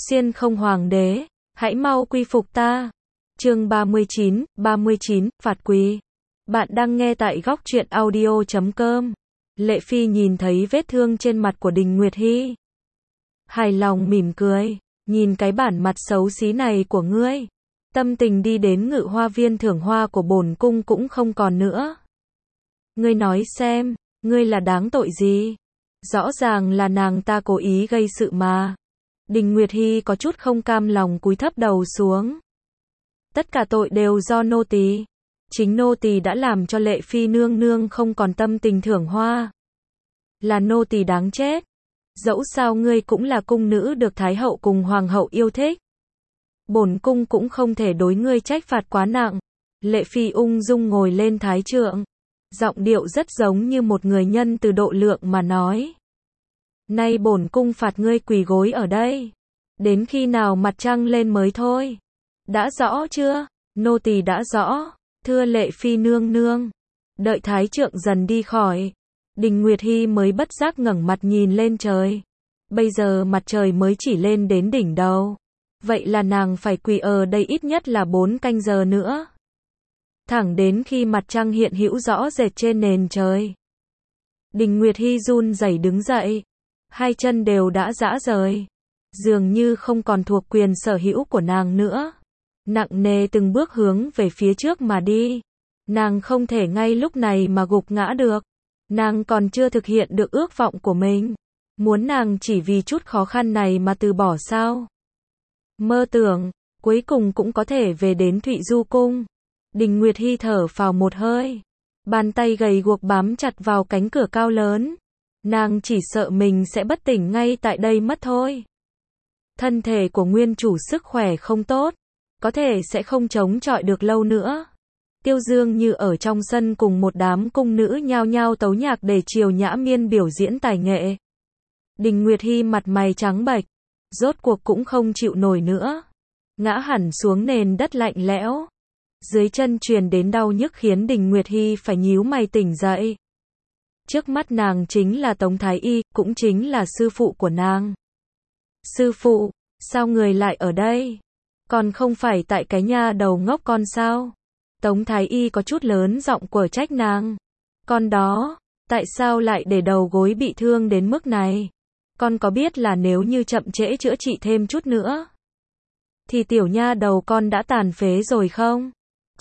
Xiên không hoàng đế, hãy mau quy phục ta. Chương 39, phạt quỳ. Bạn đang nghe tại góc truyện audio.com. Lệ Phi nhìn thấy vết thương trên mặt của Đình Nguyệt Hi, hài lòng mỉm cười, nhìn cái bản mặt xấu xí này của ngươi, tâm tình đi đến Ngự Hoa Viên thưởng hoa của bổn cung cũng không còn nữa. Ngươi nói xem, ngươi là đáng tội gì? Rõ ràng là nàng ta cố ý gây sự mà. Đình Nguyệt Hi có chút không cam lòng cúi thấp đầu xuống. Tất cả tội đều do nô tỳ. Chính nô tỳ đã làm cho Lệ Phi nương nương không còn tâm tình thưởng hoa. Là nô tỳ đáng chết. Dẫu sao ngươi cũng là cung nữ được Thái hậu cùng Hoàng hậu yêu thích. Bổn cung cũng không thể đối ngươi trách phạt quá nặng. Lệ Phi ung dung ngồi lên thái trượng. Giọng điệu rất giống như một người nhân từ độ lượng mà nói. Nay bổn cung phạt ngươi quỳ gối ở đây. Đến khi nào mặt trăng lên mới thôi. Đã rõ chưa? Nô tỳ đã rõ. Thưa Lệ Phi nương nương. Đợi thái trượng dần đi khỏi. Đình Nguyệt Hi mới bất giác ngẩng mặt nhìn lên trời. Bây giờ mặt trời mới chỉ lên đến đỉnh đầu. Vậy là nàng phải quỳ ở đây ít nhất là 4 canh giờ nữa. Thẳng đến khi mặt trăng hiện hữu rõ rệt trên nền trời. Đình Nguyệt Hi run rẩy đứng dậy. Hai chân đều đã rã rời. Dường như không còn thuộc quyền sở hữu của nàng nữa. Nặng nề từng bước hướng về phía trước mà đi. Nàng không thể ngay lúc này mà gục ngã được. Nàng còn chưa thực hiện được ước vọng của mình. Muốn nàng chỉ vì chút khó khăn này mà từ bỏ sao? Mơ tưởng, cuối cùng cũng có thể về đến Thụy Du Cung. Đình Nguyệt Hi thở phào một hơi. Bàn tay gầy guộc bám chặt vào cánh cửa cao lớn. Nàng chỉ sợ mình sẽ bất tỉnh ngay tại đây mất thôi. Thân thể của nguyên chủ sức khỏe không tốt. Có thể sẽ không chống chọi được lâu nữa. Tiêu Dương như ở trong sân cùng một đám cung nữ nhao nhao tấu nhạc để Triều Nhã Miên biểu diễn tài nghệ. Đình Nguyệt Hi mặt mày trắng bệch. Rốt cuộc cũng không chịu nổi nữa. Ngã hẳn xuống nền đất lạnh lẽo. Dưới chân truyền đến đau nhức khiến Đình Nguyệt Hi phải nhíu mày tỉnh dậy. Trước mắt nàng chính là Tống Thái Y, cũng chính là sư phụ của nàng. Sư phụ, sao người lại ở đây? Còn không phải tại cái nhà đầu ngốc con sao? Tống Thái Y có chút lớn giọng quở trách nàng. Con đó, tại sao lại để đầu gối bị thương đến mức này? Con có biết là nếu như chậm trễ chữa trị thêm chút nữa, thì tiểu nha đầu con đã tàn phế rồi không?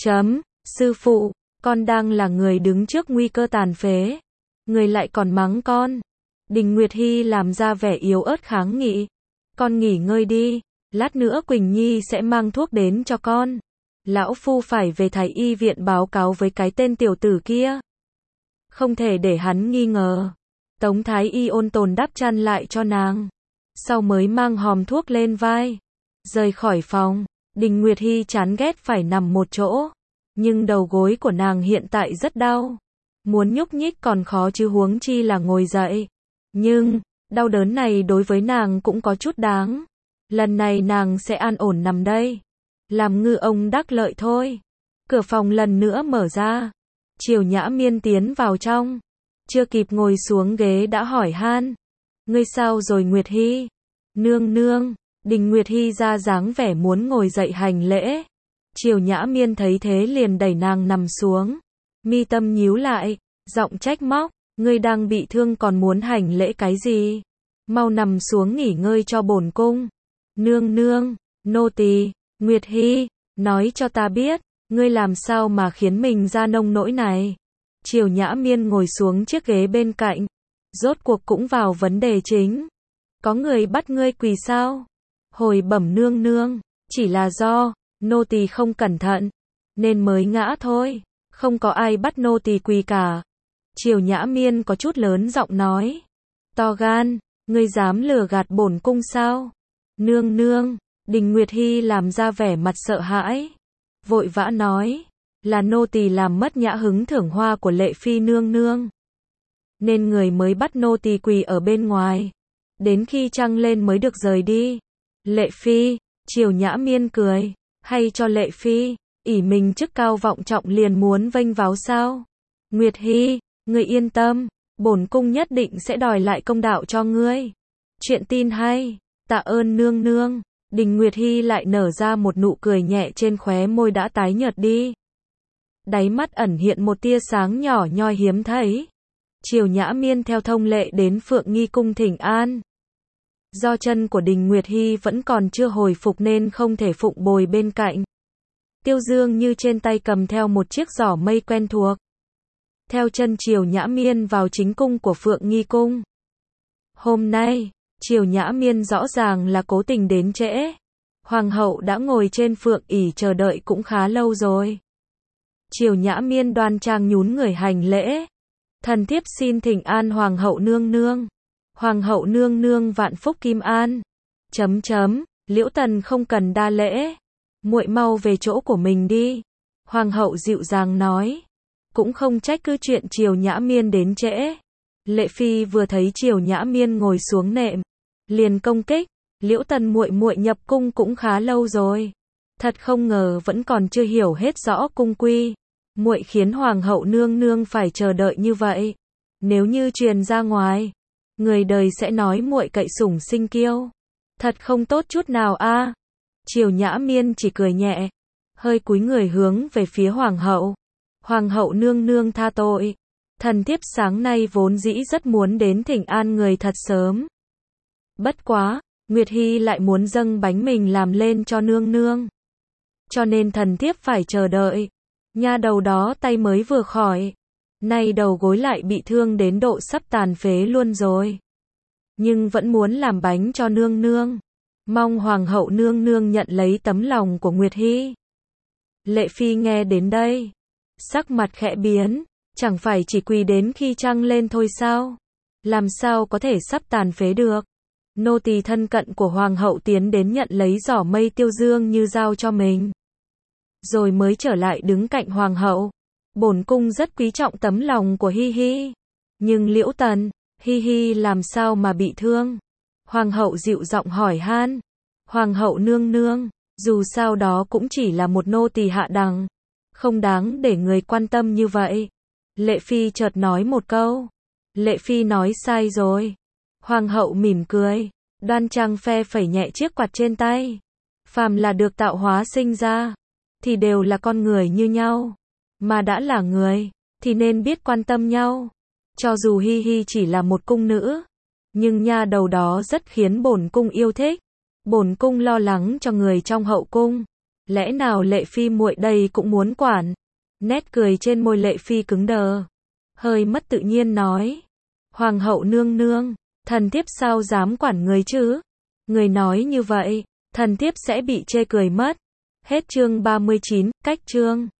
Sư phụ, con đang là người đứng trước nguy cơ tàn phế. Người lại còn mắng con. Đình Nguyệt Hi làm ra vẻ yếu ớt kháng nghị. Con nghỉ ngơi đi, lát nữa Quỳnh Nhi sẽ mang thuốc đến cho con. Lão phu phải về Thái Y viện báo cáo với cái tên tiểu tử kia. Không thể để hắn nghi ngờ. Tống Thái Y ôn tồn đắp chăn lại cho nàng. Sau mới mang hòm thuốc lên vai. Rời khỏi phòng, Đình Nguyệt Hi chán ghét phải nằm một chỗ. Nhưng đầu gối của nàng hiện tại rất đau. Muốn nhúc nhích còn khó chứ huống chi là ngồi dậy. Nhưng, đau đớn này đối với nàng cũng có chút đáng. Lần này nàng sẽ an ổn nằm đây. Làm ngư ông đắc lợi thôi. Cửa phòng lần nữa mở ra. Triều Nhã Miên tiến vào trong. Chưa kịp ngồi xuống ghế đã hỏi han. Ngươi sao rồi Nguyệt Hi? Nương nương. Đình Nguyệt Hi ra dáng vẻ muốn ngồi dậy hành lễ. Triều Nhã Miên thấy thế liền đẩy nàng nằm xuống. Mi tâm nhíu lại, giọng trách móc. Ngươi đang bị thương còn muốn hành lễ cái gì? Mau nằm xuống nghỉ ngơi cho bổn cung. Nương nương, nô tỳ. Nguyệt Hi, nói cho ta biết, ngươi làm sao mà khiến mình ra nông nỗi này? Triều Nhã Miên ngồi xuống chiếc ghế bên cạnh. Rốt cuộc cũng vào vấn đề chính. Có người bắt ngươi quỳ sao? Hồi bẩm nương nương, chỉ là do nô tỳ không cẩn thận nên mới ngã thôi, không có ai bắt nô tỳ quỳ cả. Triều Nhã Miên có chút lớn giọng nói. To gan, ngươi dám lừa gạt bổn cung sao? Nương nương. Đình Nguyệt Hi làm ra vẻ mặt sợ hãi, vội vã nói, là nô tỳ làm mất nhã hứng thưởng hoa của Lệ Phi nương nương, nên người mới bắt nô tỳ quỳ ở bên ngoài, đến khi trăng lên mới được rời đi. Lệ Phi, Triều Nhã Miên cười, hay cho Lệ Phi, ỷ mình chức cao vọng trọng liền muốn vênh váo sao? Nguyệt Hi, ngươi yên tâm, bổn cung nhất định sẽ đòi lại công đạo cho ngươi. Chuyện tin hay, tạ ơn nương nương. Đình Nguyệt Hy lại nở ra một nụ cười nhẹ trên khóe môi đã tái nhợt đi. Đáy mắt ẩn hiện một tia sáng nhỏ nhoi hiếm thấy. Triều Nhã Miên theo thông lệ đến Phượng Nghi Cung thỉnh an. Do chân của Đình Nguyệt Hy vẫn còn chưa hồi phục nên không thể phụng bồi bên cạnh. Tiêu Dương như trên tay cầm theo một chiếc giỏ mây quen thuộc. Theo chân Triều Nhã Miên vào chính cung của Phượng Nghi Cung. Hôm nay, Triều Nhã Miên rõ ràng là cố tình đến trễ. Hoàng hậu đã ngồi trên phượng ỷ chờ đợi cũng khá lâu rồi. Triều Nhã Miên đoan trang nhún người hành lễ. Thần thiếp xin thỉnh an Hoàng hậu nương nương. Hoàng hậu nương nương vạn phúc kim an. Liễu Tần không cần đa lễ. Muội mau về chỗ của mình đi. Hoàng hậu dịu dàng nói. Cũng không trách cứ chuyện Triều Nhã Miên đến trễ. Lệ Phi vừa thấy Triều Nhã Miên ngồi xuống nệm, liền công kích. Liễu Tần muội muội nhập cung cũng khá lâu rồi. Thật không ngờ vẫn còn chưa hiểu hết rõ cung quy. Muội khiến Hoàng hậu nương nương phải chờ đợi như vậy. Nếu như truyền ra ngoài, người đời sẽ nói muội cậy sủng sinh kiêu. Thật không tốt chút nào a. Triều Nhã Miên chỉ cười nhẹ, hơi cúi người hướng về phía Hoàng hậu. Hoàng hậu nương nương tha tội. Thần thiếp sáng nay vốn dĩ rất muốn đến thỉnh an người thật sớm. Bất quá, Nguyệt Hy lại muốn dâng bánh mình làm lên cho nương nương. Cho nên thần thiếp phải chờ đợi. Nha đầu đó tay mới vừa khỏi. Nay đầu gối lại bị thương đến độ sắp tàn phế luôn rồi. Nhưng vẫn muốn làm bánh cho nương nương. Mong Hoàng hậu nương nương nhận lấy tấm lòng của Nguyệt Hy. Lệ Phi nghe đến đây, sắc mặt khẽ biến. Chẳng phải chỉ quỳ đến khi trăng lên thôi sao? Làm sao có thể sắp tàn phế được? Nô tỳ thân cận của Hoàng hậu tiến đến nhận lấy giỏ mây Tiêu Dương như giao cho mình. Rồi mới trở lại đứng cạnh Hoàng hậu. Bổn cung rất quý trọng tấm lòng của Hi Hi. Nhưng Liễu Tần, Hi Hi làm sao mà bị thương? Hoàng hậu dịu giọng hỏi han. Hoàng hậu nương nương, dù sao đó cũng chỉ là một nô tỳ hạ đẳng. Không đáng để người quan tâm như vậy. Lệ Phi chợt nói một câu. Lệ Phi nói sai rồi. Hoàng hậu mỉm cười, đoan trang phe phẩy nhẹ chiếc quạt trên tay. Phàm là được tạo hóa sinh ra, thì đều là con người như nhau. Mà đã là người, thì nên biết quan tâm nhau. Cho dù Hi Hi chỉ là một cung nữ, nhưng nha đầu đó rất khiến bổn cung yêu thích. Bổn cung lo lắng cho người trong hậu cung. Lẽ nào Lệ Phi muội đây cũng muốn quản? Nét cười trên môi Lệ Phi cứng đờ, hơi mất tự nhiên nói. Hoàng hậu nương nương, thần thiếp sao dám quản người chứ? Người nói như vậy, thần thiếp sẽ bị chê cười mất. Hết chương 39, cách chương.